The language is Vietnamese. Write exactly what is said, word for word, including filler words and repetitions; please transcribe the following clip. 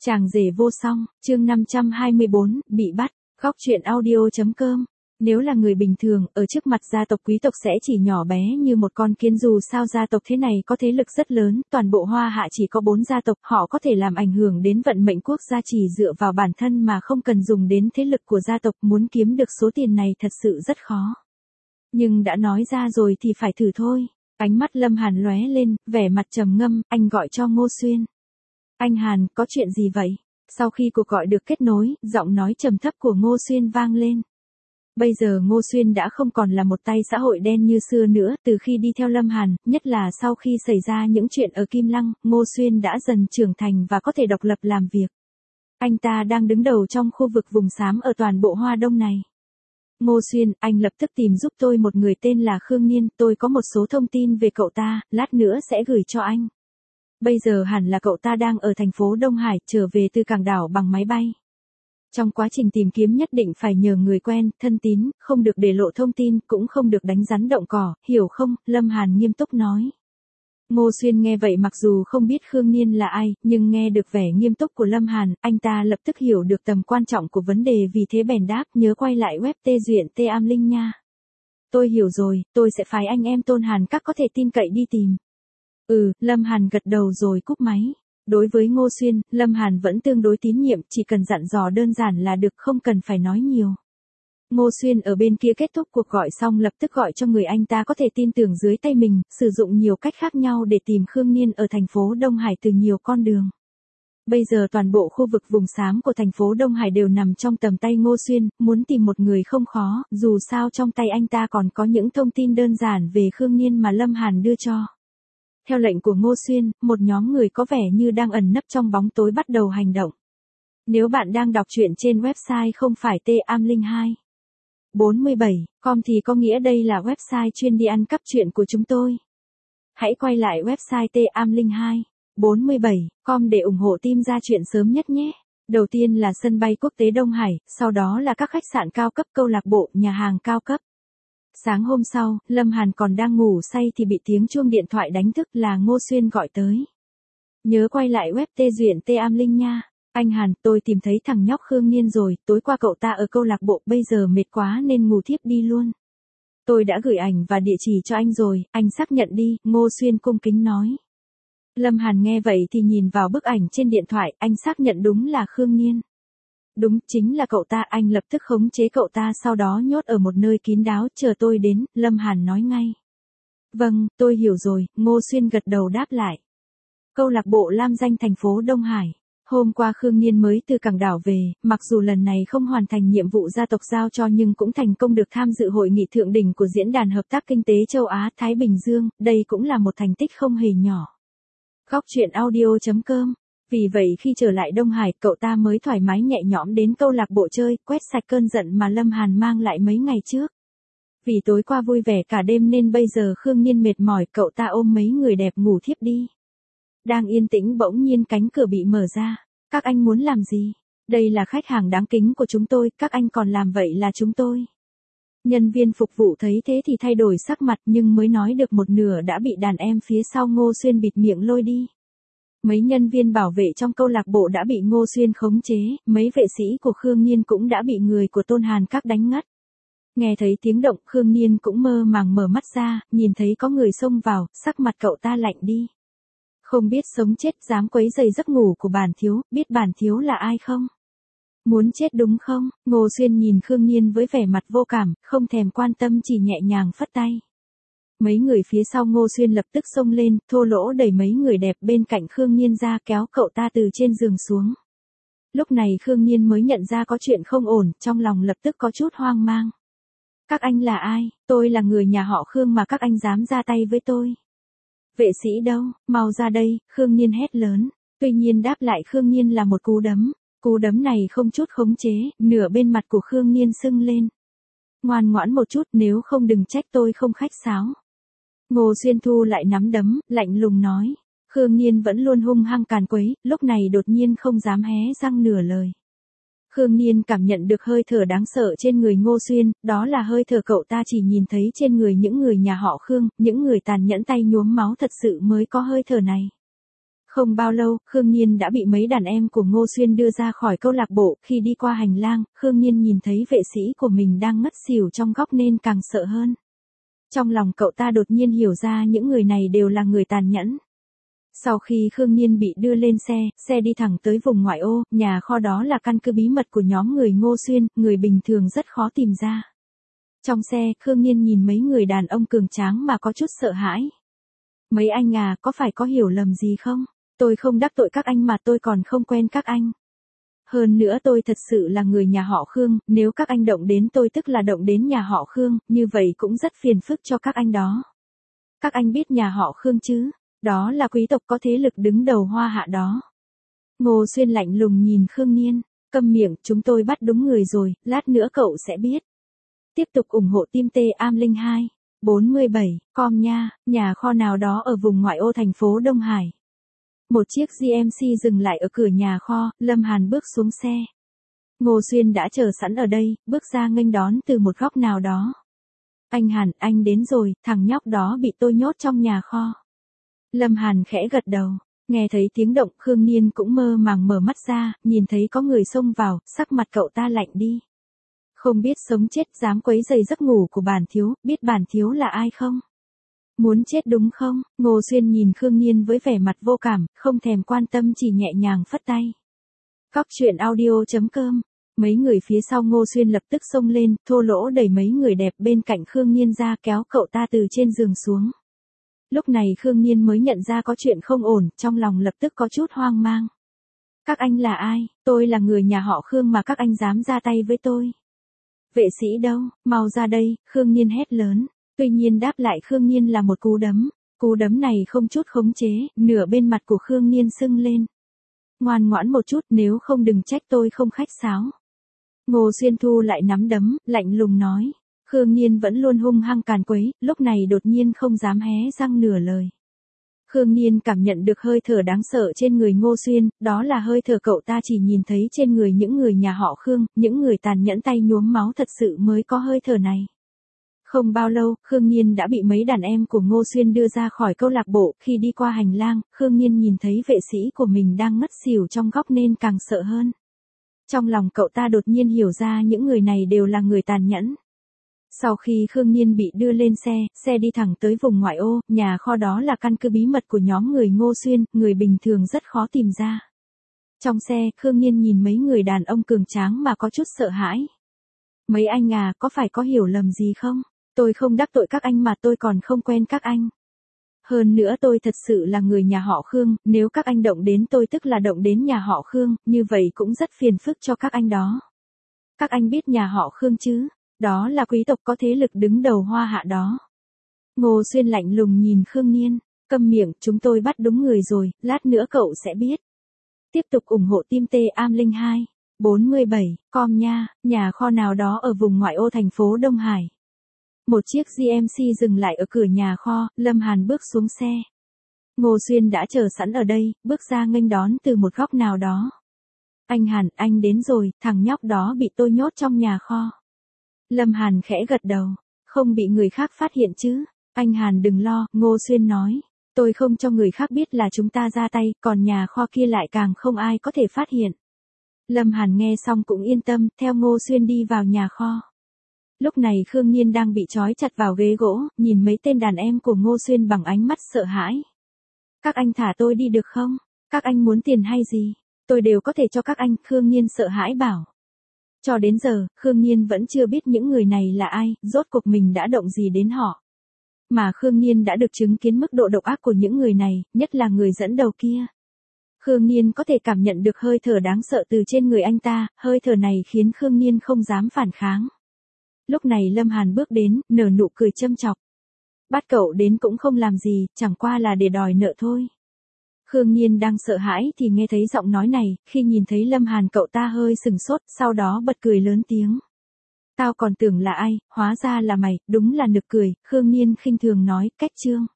Chàng rể vô song, chương năm trăm hai mươi bốn, bị bắt, góc truyện audio.com. Nếu là người bình thường, ở trước mặt gia tộc quý tộc sẽ chỉ nhỏ bé như một con kiến, dù sao gia tộc thế này có thế lực rất lớn, toàn bộ Hoa Hạ chỉ có bốn gia tộc, họ có thể làm ảnh hưởng đến vận mệnh quốc gia chỉ dựa vào bản thân mà không cần dùng đến thế lực của gia tộc, muốn kiếm được số tiền này thật sự rất khó. Nhưng đã nói ra rồi thì phải thử thôi. Ánh mắt Lâm Hàn lóe lên, vẻ mặt trầm ngâm, anh gọi cho Ngô Xuyên. Anh Hàn, có chuyện gì vậy? Sau khi cuộc gọi được kết nối, giọng nói trầm thấp của Ngô Xuyên vang lên. Bây giờ Ngô Xuyên đã không còn là một tay xã hội đen như xưa nữa, từ khi đi theo Lâm Hàn, nhất là sau khi xảy ra những chuyện ở Kim Lăng, Ngô Xuyên đã dần trưởng thành và có thể độc lập làm việc. Anh ta đang đứng đầu trong khu vực vùng xám ở toàn bộ Hoa Đông này. Ngô Xuyên, anh lập tức tìm giúp tôi một người tên là Khương Niên, tôi có một số thông tin về cậu ta, lát nữa sẽ gửi cho anh. Bây giờ hẳn là cậu ta đang ở thành phố Đông Hải, trở về từ cảng đảo bằng máy bay. Trong quá trình tìm kiếm nhất định phải nhờ người quen, thân tín, không được để lộ thông tin, cũng không được đánh rắn động cỏ, hiểu không? Lâm Hàn nghiêm túc nói. Ngô Xuyên nghe vậy mặc dù không biết Khương Niên là ai, nhưng nghe được vẻ nghiêm túc của Lâm Hàn, anh ta lập tức hiểu được tầm quan trọng của vấn đề, vì thế bèn đáp, nhớ quay lại web tê duyện tê am linh nha. Tôi hiểu rồi, tôi sẽ phái anh em Tôn Hàn các có thể tin cậy đi tìm. Ừ, Lâm Hàn gật đầu rồi cúp máy. Đối với Ngô Xuyên, Lâm Hàn vẫn tương đối tín nhiệm, chỉ cần dặn dò đơn giản là được, không cần phải nói nhiều. Ngô Xuyên ở bên kia kết thúc cuộc gọi xong lập tức gọi cho người anh ta có thể tin tưởng dưới tay mình, sử dụng nhiều cách khác nhau để tìm Khương Niên ở thành phố Đông Hải từ nhiều con đường. Bây giờ toàn bộ khu vực vùng xám của thành phố Đông Hải đều nằm trong tầm tay Ngô Xuyên, muốn tìm một người không khó, dù sao trong tay anh ta còn có những thông tin đơn giản về Khương Niên mà Lâm Hàn đưa cho. Theo lệnh của Ngô Xuyên, một nhóm người có vẻ như đang ẩn nấp trong bóng tối bắt đầu hành động. Nếu bạn đang đọc truyện trên website không phải tê am linh hai bốn mươi bảy com thì có nghĩa đây là website chuyên đi ăn cắp truyện của chúng tôi. Hãy quay lại website tê am linh hai bốn mươi bảy com để ủng hộ team ra truyện sớm nhất nhé. Đầu tiên là sân bay quốc tế Đông Hải, sau đó là các khách sạn cao cấp, câu lạc bộ, nhà hàng cao cấp. Sáng hôm sau, Lâm Hàn còn đang ngủ say thì bị tiếng chuông điện thoại đánh thức, là Ngô Xuyên gọi tới. Nhớ quay lại web tê duyện tê am linh nha. Anh Hàn, tôi tìm thấy thằng nhóc Khương Niên rồi, tối qua cậu ta ở câu lạc bộ, bây giờ mệt quá nên ngủ thiếp đi luôn. Tôi đã gửi ảnh và địa chỉ cho anh rồi, anh xác nhận đi, Ngô Xuyên cung kính nói. Lâm Hàn nghe vậy thì nhìn vào bức ảnh trên điện thoại, anh xác nhận đúng là Khương Niên. Đúng, chính là cậu ta, anh lập tức khống chế cậu ta, sau đó nhốt ở một nơi kín đáo, chờ tôi đến, Lâm Hàn nói ngay. Vâng, tôi hiểu rồi, Ngô Xuyên gật đầu đáp lại. Câu lạc bộ Lam Danh thành phố Đông Hải. Hôm qua Khương Niên mới từ cảng đảo về, mặc dù lần này không hoàn thành nhiệm vụ gia tộc giao cho nhưng cũng thành công được tham dự hội nghị thượng đỉnh của Diễn đàn Hợp tác Kinh tế Châu Á-Thái Bình Dương, đây cũng là một thành tích không hề nhỏ. Góc truyện audio.com. Vì vậy khi trở lại Đông Hải, cậu ta mới thoải mái nhẹ nhõm đến câu lạc bộ chơi, quét sạch cơn giận mà Lâm Hàn mang lại mấy ngày trước. Vì tối qua vui vẻ cả đêm nên bây giờ Khương Niên mệt mỏi, cậu ta ôm mấy người đẹp ngủ thiếp đi. Đang yên tĩnh bỗng nhiên cánh cửa bị mở ra. Các anh muốn làm gì? Đây là khách hàng đáng kính của chúng tôi, các anh còn làm vậy là chúng tôi. Nhân viên phục vụ thấy thế thì thay đổi sắc mặt, nhưng mới nói được một nửa đã bị đàn em phía sau Ngô Xuyên bịt miệng lôi đi. Mấy nhân viên bảo vệ trong câu lạc bộ đã bị Ngô Xuyên khống chế, mấy vệ sĩ của Khương Niên cũng đã bị người của Tôn Hàn các đánh ngất. Nghe thấy tiếng động, Khương Niên cũng mơ màng mở mắt ra, nhìn thấy có người xông vào, sắc mặt cậu ta lạnh đi. Không biết sống chết dám quấy rầy giấc ngủ của bản thiếu, biết bản thiếu là ai không? Muốn chết đúng không? Ngô Xuyên nhìn Khương Niên với vẻ mặt vô cảm, không thèm quan tâm, chỉ nhẹ nhàng phất tay. Mấy người phía sau Ngô Xuyên lập tức xông lên, thô lỗ đẩy mấy người đẹp bên cạnh Khương Niên ra, kéo cậu ta từ trên giường xuống. Lúc này Khương Niên mới nhận ra có chuyện không ổn, trong lòng lập tức có chút hoang mang. Các anh là ai? Tôi là người nhà họ Khương mà các anh dám ra tay với tôi. Vệ sĩ đâu? Mau ra đây, Khương Niên hét lớn. Tuy nhiên đáp lại Khương Niên là một cú đấm. Cú đấm này không chút khống chế, nửa bên mặt của Khương Niên sưng lên. Ngoan ngoãn một chút, nếu không đừng trách tôi không khách sáo. Ngô Xuyên thu lại nắm đấm, lạnh lùng nói. Khương Niên vẫn luôn hung hăng càn quấy, lúc này đột nhiên không dám hé răng nửa lời. Khương Niên cảm nhận được hơi thở đáng sợ trên người Ngô Xuyên, đó là hơi thở cậu ta chỉ nhìn thấy trên người những người nhà họ Khương, những người tàn nhẫn tay nhuốm máu thật sự mới có hơi thở này. Không bao lâu, Khương Nhiên đã bị mấy đàn em của Ngô Xuyên đưa ra khỏi câu lạc bộ, khi đi qua hành lang, Khương Nhiên nhìn thấy vệ sĩ của mình đang ngất xỉu trong góc nên càng sợ hơn. Trong lòng cậu ta đột nhiên hiểu ra những người này đều là người tàn nhẫn. Sau khi Khương Nhiên bị đưa lên xe, xe đi thẳng tới vùng ngoại ô, nhà kho đó là căn cứ bí mật của nhóm người Ngô Xuyên, người bình thường rất khó tìm ra. Trong xe, Khương Nhiên nhìn mấy người đàn ông cường tráng mà có chút sợ hãi. Mấy anh à, có phải có hiểu lầm gì không? Tôi không đắc tội các anh mà tôi còn không quen các anh. Hơn nữa tôi thật sự là người nhà họ Khương, nếu các anh động đến tôi tức là động đến nhà họ Khương, như vậy cũng rất phiền phức cho các anh đó. Các anh biết nhà họ Khương chứ? Đó là quý tộc có thế lực đứng đầu Hoa Hạ đó. Ngô Xuyên lạnh lùng nhìn Khương Nhiên, câm miệng, chúng tôi bắt đúng người rồi, lát nữa cậu sẽ biết. Tiếp tục ủng hộ team T Am Linh hai, bốn mươi bảy, com nha, nhà kho nào đó ở vùng ngoại ô thành phố Đông Hải. Một chiếc giê em xê dừng lại ở cửa nhà kho, Lâm Hàn bước xuống xe. Ngô Xuyên đã chờ sẵn ở đây, bước ra nghênh đón từ một góc nào đó. Anh Hàn, anh đến rồi, thằng nhóc đó bị tôi nhốt trong nhà kho. Lâm Hàn khẽ gật đầu, nghe thấy tiếng động, Khương Nhiên cũng mơ màng mở mắt ra, nhìn thấy có người xông vào, sắc mặt cậu ta lạnh đi. Không biết sống chết dám quấy rầy giấc ngủ của bản thiếu, biết bản thiếu là ai không? Muốn chết đúng không? Ngô Xuyên nhìn Khương Nhiên với vẻ mặt vô cảm, không thèm quan tâm, chỉ nhẹ nhàng phất tay. Cóc truyện audio chấm com. Mấy người phía sau Ngô Xuyên lập tức xông lên, thô lỗ đẩy mấy người đẹp bên cạnh Khương Nhiên ra, kéo cậu ta từ trên giường xuống. Lúc này Khương Nhiên mới nhận ra có chuyện không ổn, trong lòng lập tức có chút hoang mang. Các anh là ai? Tôi là người nhà họ Khương mà các anh dám ra tay với tôi. Vệ sĩ đâu? Mau ra đây, Khương Nhiên hét lớn. Tuy nhiên đáp lại Khương Nhiên là một cú đấm. Cú đấm này không chút khống chế, nửa bên mặt của Khương Nhiên sưng lên. Ngoan ngoãn một chút, nếu không đừng trách tôi không khách sáo. Ngô Xuyên thu lại nắm đấm, lạnh lùng nói. Khương Nhiên vẫn luôn hung hăng càn quấy, lúc này đột nhiên không dám hé răng nửa lời. Khương Nhiên cảm nhận được hơi thở đáng sợ trên người Ngô Xuyên, đó là hơi thở cậu ta chỉ nhìn thấy trên người những người nhà họ Khương, những người tàn nhẫn tay nhuốm máu thật sự mới có hơi thở này. Không bao lâu, Khương Nhiên đã bị mấy đàn em của Ngô Xuyên đưa ra khỏi câu lạc bộ, khi đi qua hành lang, Khương Nhiên nhìn thấy vệ sĩ của mình đang ngất xỉu trong góc nên càng sợ hơn. Trong lòng cậu ta đột nhiên hiểu ra những người này đều là người tàn nhẫn. Sau khi Khương Nhiên bị đưa lên xe, xe đi thẳng tới vùng ngoại ô, nhà kho đó là căn cứ bí mật của nhóm người Ngô Xuyên, người bình thường rất khó tìm ra. Trong xe, Khương Nhiên nhìn mấy người đàn ông cường tráng mà có chút sợ hãi. Mấy anh à, có phải có hiểu lầm gì không? Tôi không đắc tội các anh mà tôi còn không quen các anh. Hơn nữa tôi thật sự là người nhà họ Khương, nếu các anh động đến tôi tức là động đến nhà họ Khương, như vậy cũng rất phiền phức cho các anh đó. Các anh biết nhà họ Khương chứ? Đó là quý tộc có thế lực đứng đầu Hoa Hạ đó. Ngô Xuyên lạnh lùng nhìn Khương Nhiên, câm miệng, chúng tôi bắt đúng người rồi, lát nữa cậu sẽ biết. Tiếp tục ủng hộ team T Am Linh hai, bốn mươi bảy, com nha, nhà kho nào đó ở vùng ngoại ô thành phố Đông Hải. Một chiếc giê em xê dừng lại ở cửa nhà kho, Lâm Hàn bước xuống xe. Ngô Xuyên đã chờ sẵn ở đây, bước ra nghênh đón từ một góc nào đó. Anh Hàn, anh đến rồi, thằng nhóc đó bị tôi nhốt trong nhà kho. Lâm Hàn khẽ gật đầu, không bị người khác phát hiện chứ? Anh Hàn đừng lo, Ngô Xuyên nói. Tôi không cho người khác biết là chúng ta ra tay, còn nhà kho kia lại càng không ai có thể phát hiện. Lâm Hàn nghe xong cũng yên tâm, theo Ngô Xuyên đi vào nhà kho. Lúc này Khương Nhiên đang bị trói chặt vào ghế gỗ, nhìn mấy tên đàn em của Ngô Xuyên bằng ánh mắt sợ hãi. Các anh thả tôi đi được không? Các anh muốn tiền hay gì? Tôi đều có thể cho các anh, Khương Nhiên sợ hãi bảo. Cho đến giờ, Khương Nhiên vẫn chưa biết những người này là ai, rốt cuộc mình đã động gì đến họ. Mà Khương Nhiên đã được chứng kiến mức độ độc ác của những người này, nhất là người dẫn đầu kia. Khương Nhiên có thể cảm nhận được hơi thở đáng sợ từ trên người anh ta, hơi thở này khiến Khương Nhiên không dám phản kháng. Lúc này Lâm Hàn bước đến, nở nụ cười châm chọc. Bắt cậu đến cũng không làm gì, chẳng qua là để đòi nợ thôi. Khương Nhiên đang sợ hãi thì nghe thấy giọng nói này, khi nhìn thấy Lâm Hàn cậu ta hơi sừng sốt, sau đó bật cười lớn tiếng. Tao còn tưởng là ai, hóa ra là mày, đúng là nực cười, Khương Nhiên khinh thường nói, cách trương.